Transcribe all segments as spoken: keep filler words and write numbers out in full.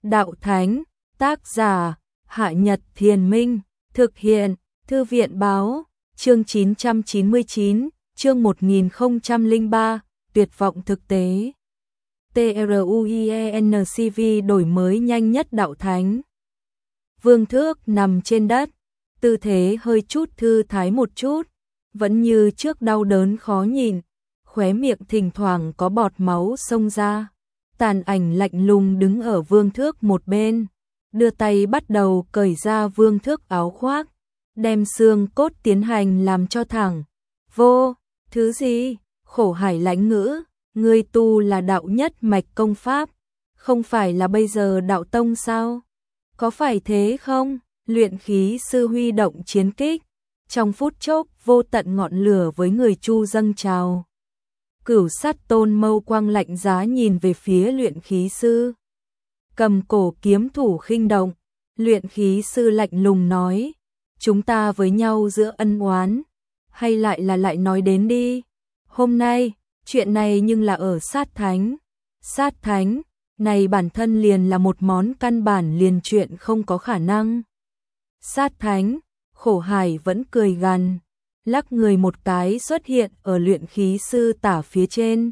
Đạo Thánh, tác giả, Hạ Nhật Thiền Minh, thực hiện, Thư viện Báo, chương chín trăm chín mươi chín, chương một nghìn không trăm lẻ ba, tuyệt vọng thực tế. TRUIENCV đổi mới nhanh nhất Đạo Thánh. Vương Thước nằm trên đất, tư thế hơi chút thư thái một chút, vẫn như trước đau đớn khó nhịn, khóe miệng thỉnh thoảng có bọt máu xông ra. Tàn ảnh lạnh lùng đứng ở Vương Thước một bên, đưa tay bắt đầu cởi ra Vương Thước áo khoác, đem xương cốt tiến hành làm cho thẳng. Vô, thứ gì? Khổ Hải lãnh ngữ, ngươi tu là đạo nhất mạch công pháp, không phải là bây giờ đạo tông sao? Có phải thế không? Luyện khí sư huy động chiến kích, trong phút chốc vô tận ngọn lửa với người Chu dâng trào. Cửu Sát Tôn mâu quang lạnh giá nhìn về phía luyện khí sư. Cầm cổ kiếm thủ khinh động, luyện khí sư lạnh lùng nói, chúng ta với nhau giữa ân oán, hay lại là lại nói đến đi. Hôm nay, chuyện này nhưng là ở Sát Thánh. Sát Thánh, này bản thân liền là một món căn bản liền chuyện không có khả năng. Sát Thánh, Khổ Hải vẫn cười gằn, lắc người một cái xuất hiện ở luyện khí sư tả phía trên.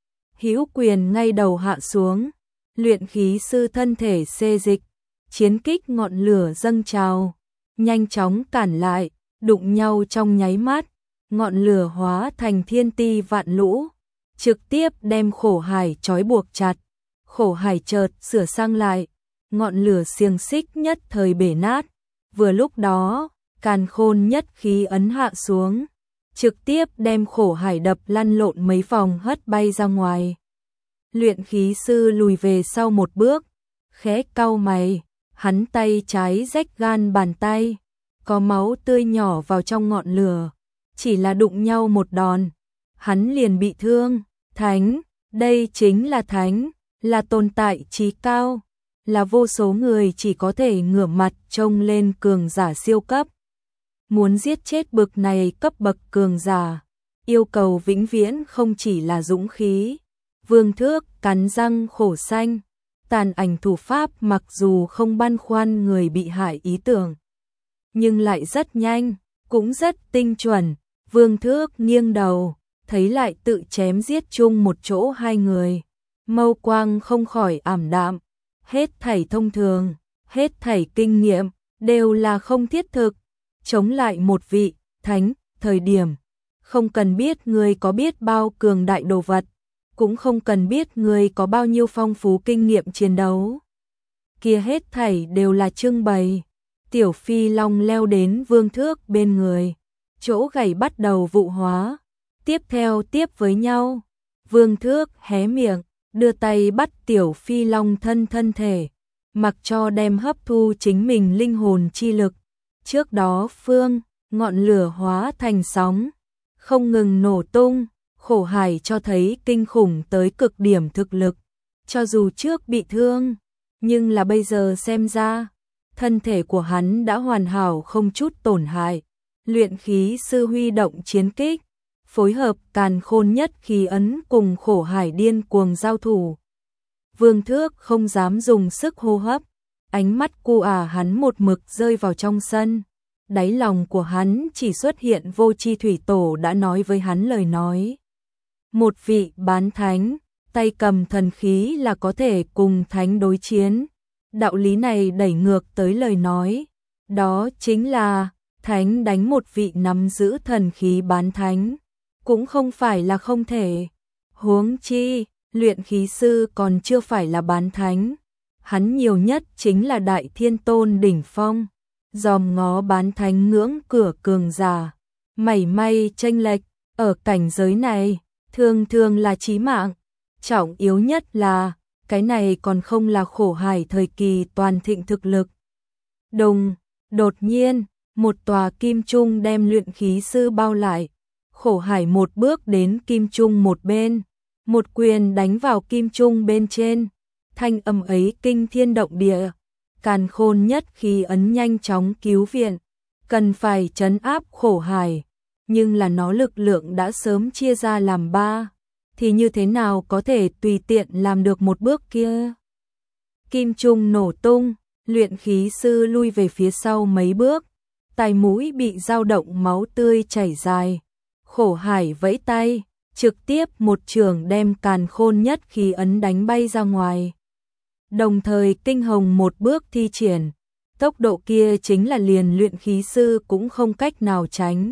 Hữu quyền ngay đầu hạ xuống, luyện khí sư thân thể xê dịch, chiến kích ngọn lửa dâng trào, nhanh chóng cản lại, đụng nhau trong nháy mắt, ngọn lửa hóa thành thiên ti vạn lũ, trực tiếp đem Khổ Hải trói buộc chặt. Khổ Hải chợt sửa sang lại, ngọn lửa xiềng xích nhất thời bể nát, vừa lúc đó, càn khôn nhất khí ấn hạ xuống, trực tiếp đem Khổ Hải đập lăn lộn mấy vòng hất bay ra ngoài. Luyện khí sư lùi về sau một bước, khẽ cau mày, hắn tay trái rách gan bàn tay, có máu tươi nhỏ vào trong ngọn lửa, chỉ là đụng nhau một đòn, hắn liền bị thương. Thánh, đây chính là Thánh, là tồn tại trí cao, là vô số người chỉ có thể ngửa mặt trông lên cường giả siêu cấp. Muốn giết chết bực này cấp bậc cường giả, yêu cầu vĩnh viễn không chỉ là dũng khí. Vương Thước cắn răng khổ xanh, tàn ảnh thủ pháp mặc dù không băn khoăn người bị hại ý tưởng, nhưng lại rất nhanh, cũng rất tinh chuẩn. Vương Thước nghiêng đầu, thấy lại tự chém giết chung một chỗ hai người, mâu quang không khỏi ảm đạm. Hết thảy thông thường, hết thảy kinh nghiệm, đều là không thiết thực. Chống lại một vị thánh, thời điểm, không cần biết người có biết bao cường đại đồ vật, cũng không cần biết người có bao nhiêu phong phú kinh nghiệm chiến đấu. Kia hết thảy đều là trưng bày. Tiểu Phi Long leo đến Vương Thước bên người, chỗ gầy bắt đầu vụ hóa, tiếp theo tiếp với nhau. Vương Thước hé miệng, đưa tay bắt Tiểu Phi Long thân thân thể, mặc cho đem hấp thu chính mình linh hồn chi lực. Trước đó phương, ngọn lửa hóa thành sóng, không ngừng nổ tung. Khổ Hải cho thấy kinh khủng tới cực điểm thực lực, cho dù trước bị thương, nhưng là bây giờ xem ra, thân thể của hắn đã hoàn hảo không chút tổn hại. Luyện khí sư huy động chiến kích, phối hợp càn khôn nhất khí ấn cùng Khổ Hải điên cuồng giao thủ. Vương Thước không dám dùng sức hô hấp, ánh mắt cu à hắn một mực rơi vào trong sân. Đáy lòng của hắn chỉ xuất hiện Vô Chi Thủy Tổ đã nói với hắn lời nói. Một vị bán thánh, tay cầm thần khí là có thể cùng thánh đối chiến. Đạo lý này đẩy ngược tới lời nói, đó chính là thánh đánh một vị nắm giữ thần khí bán thánh, cũng không phải là không thể. Huống chi, luyện khí sư còn chưa phải là bán thánh, hắn nhiều nhất chính là Đại Thiên Tôn đỉnh phong, dòm ngó bán thánh ngưỡng cửa cường giả, mảy may chênh lệch ở cảnh giới này, thường thường là chí mạng. Trọng yếu nhất là, cái này còn không là Khổ Hải thời kỳ toàn thịnh thực lực. Đùng, đột nhiên, một tòa kim trung đem luyện khí sư bao lại. Khổ Hải một bước đến kim trung một bên, một quyền đánh vào kim trung bên trên, thanh âm ấy kinh thiên động địa. Càn khôn nhất khí ấn nhanh chóng cứu viện, cần phải trấn áp Khổ Hải, nhưng là nó lực lượng đã sớm chia ra làm ba, thì như thế nào có thể tùy tiện làm được một bước kia. kim trung nổ tung, luyện khí sư lui về phía sau mấy bước, tai mũi bị dao động máu tươi chảy dài. Khổ Hải vẫy tay, trực tiếp một trường đem càn khôn nhất khí ấn đánh bay ra ngoài. Đồng thời kinh hồng một bước thi triển, tốc độ kia chính là liền luyện khí sư cũng không cách nào tránh.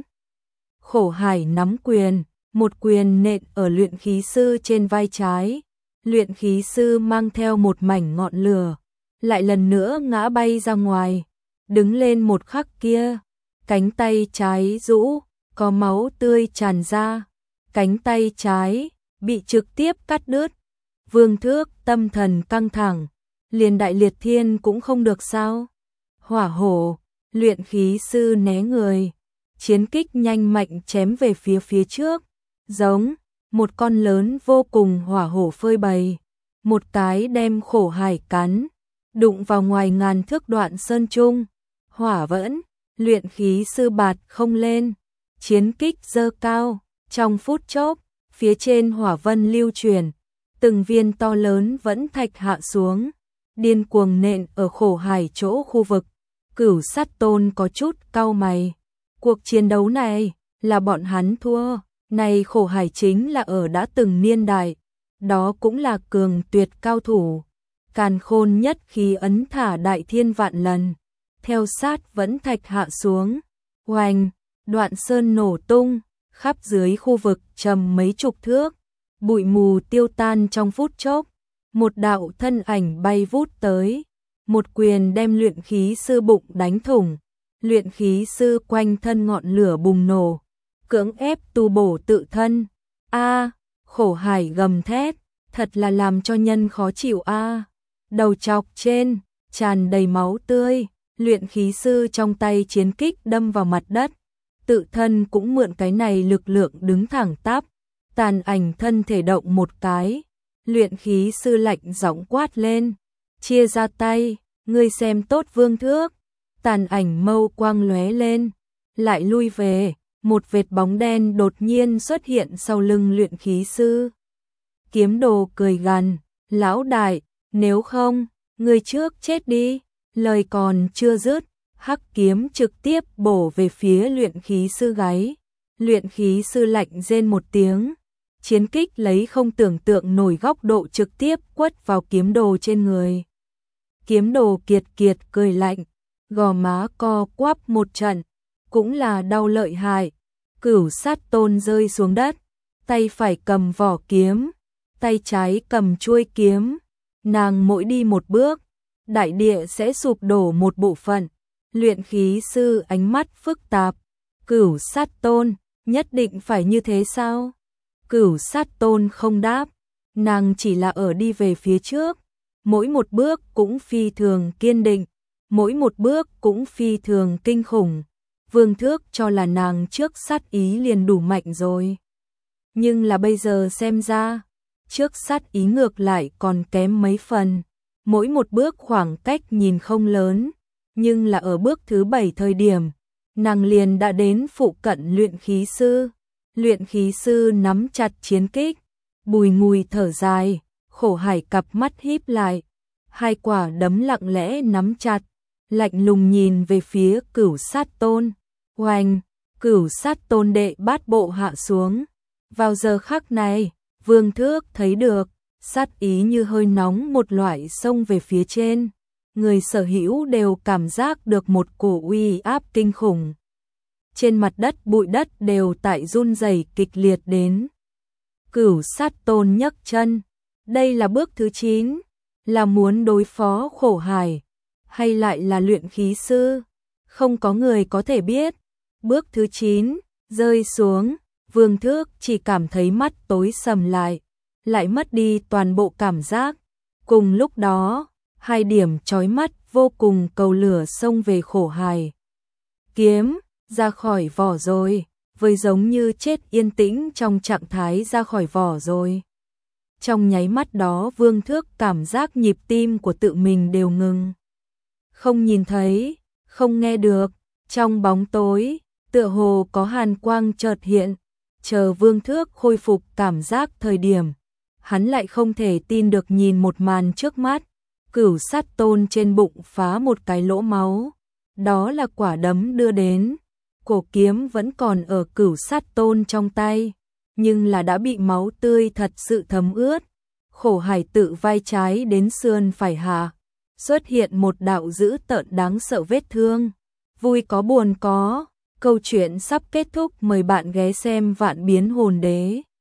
Khổ Hải nắm quyền, một quyền nện ở luyện khí sư trên vai trái, luyện khí sư mang theo một mảnh ngọn lửa, lại lần nữa ngã bay ra ngoài. Đứng lên một khắc kia, cánh tay trái rũ, có máu tươi tràn ra, cánh tay trái bị trực tiếp cắt đứt. Vương Thước tâm thần căng thẳng, liền đại liệt thiên cũng không được sao? Hỏa hổ, luyện khí sư né người, chiến kích nhanh mạnh chém về phía phía trước, giống một con lớn vô cùng hỏa hổ phơi bày, một cái đem Khổ Hải cắn, đụng vào ngoài ngàn thước đoạn sơn trung. Hỏa vẫn, luyện khí sư bạt không lên, chiến kích giơ cao, trong phút chốc, phía trên hỏa vân lưu chuyển, từng viên to lớn vẫn thạch hạ xuống, điên cuồng nện ở Khổ Hải chỗ khu vực. Cửu Sát Tôn có chút cau mày, cuộc chiến đấu này là bọn hắn thua, này Khổ Hải chính là ở đã từng niên đại, đó cũng là cường tuyệt cao thủ, càn khôn nhất khí ấn thả đại thiên vạn lần, theo sát vẫn thạch hạ xuống, oanh, đoạn sơn nổ tung, khắp dưới khu vực trầm mấy chục thước, bụi mù tiêu tan trong phút chốc, một đạo thân ảnh bay vút tới, một quyền đem luyện khí sư bụng đánh thủng, luyện khí sư quanh thân ngọn lửa bùng nổ, cưỡng ép tu bổ tự thân. A, Khổ Hải gầm thét, thật là làm cho nhân khó chịu a. Đầu chọc trên tràn đầy máu tươi, luyện khí sư trong tay chiến kích đâm vào mặt đất, tự thân cũng mượn cái này lực lượng đứng thẳng tắp, tàn ảnh thân thể động một cái, luyện khí sư lạnh giọng quát lên, chia ra tay, ngươi xem tốt Vương Thước. Tàn ảnh mâu quang lóe lên, lại lui về, một vệt bóng đen đột nhiên xuất hiện sau lưng luyện khí sư. Kiếm Đồ cười gằn, lão đại, nếu không, ngươi trước chết đi. Lời còn chưa dứt, hắc kiếm trực tiếp bổ về phía luyện khí sư gáy. Luyện khí sư lạnh rên một tiếng, chiến kích lấy không tưởng tượng nổi góc độ trực tiếp quất vào Kiếm Đồ trên người. Kiếm Đồ kiệt kiệt cười lạnh, gò má co quắp một trận, cũng là đau lợi hại. Cửu Sát Tôn rơi xuống đất, tay phải cầm vỏ kiếm, tay trái cầm chuôi kiếm, nàng mỗi đi một bước, đại địa sẽ sụp đổ một bộ phận. Luyện khí sư ánh mắt phức tạp, Cửu Sát Tôn, nhất định phải như thế sao? Cửu Sát Tôn không đáp, nàng chỉ là ở đi về phía trước, mỗi một bước cũng phi thường kiên định, mỗi một bước cũng phi thường kinh khủng. Vương Thước cho là nàng trước sát ý liền đủ mạnh rồi. Nhưng là bây giờ xem ra, trước sát ý ngược lại còn kém mấy phần. Mỗi một bước khoảng cách nhìn không lớn, nhưng là ở bước thứ bảy thời điểm, nàng liền đã đến phụ cận luyện khí sư. Luyện khí sư nắm chặt chiến kích, bùi ngùi thở dài, Khổ Hải cặp mắt híp lại, hai quả đấm lặng lẽ nắm chặt, lạnh lùng nhìn về phía Cửu Sát Tôn. Oanh, Cửu Sát Tôn đệ bát bộ hạ xuống. Vào giờ khắc này, Vương Thước thấy được, sát ý như hơi nóng một loại xông về phía trên. Người sở hữu đều cảm giác được một cổ uy áp kinh khủng. Trên mặt đất bụi đất đều tại run rẩy kịch liệt đến. Cửu Sát Tôn nhấc chân. Đây là bước thứ chín, là muốn đối phó Khổ Hải, hay lại là luyện khí sư? Không có người có thể biết. Bước thứ chín, rơi xuống, Vương Thước chỉ cảm thấy mắt tối sầm lại, lại mất đi toàn bộ cảm giác. Cùng lúc đó, hai điểm chói mắt vô cùng cầu lửa xông về Khổ Hải. Kiếm, ra khỏi vỏ rồi, với giống như chết yên tĩnh trong trạng thái ra khỏi vỏ rồi. Trong nháy mắt đó Vương Thước cảm giác nhịp tim của tự mình đều ngừng. Không nhìn thấy, không nghe được, trong bóng tối, tựa hồ có hàn quang chợt hiện, chờ Vương Thước khôi phục cảm giác thời điểm. Hắn lại không thể tin được nhìn một màn trước mắt, Cửu Sát Tôn trên bụng phá một cái lỗ máu, đó là quả đấm đưa đến. Cổ kiếm vẫn còn ở Cửu Sát Tôn trong tay, nhưng là đã bị máu tươi thật sự thấm ướt. Khổ hải tự vai trái đến sườn phải hạ, xuất hiện một đạo dữ tợn đáng sợ vết thương. Vui có buồn có, câu chuyện sắp kết thúc, mời bạn ghé xem Vạn Biến Hồn Đế.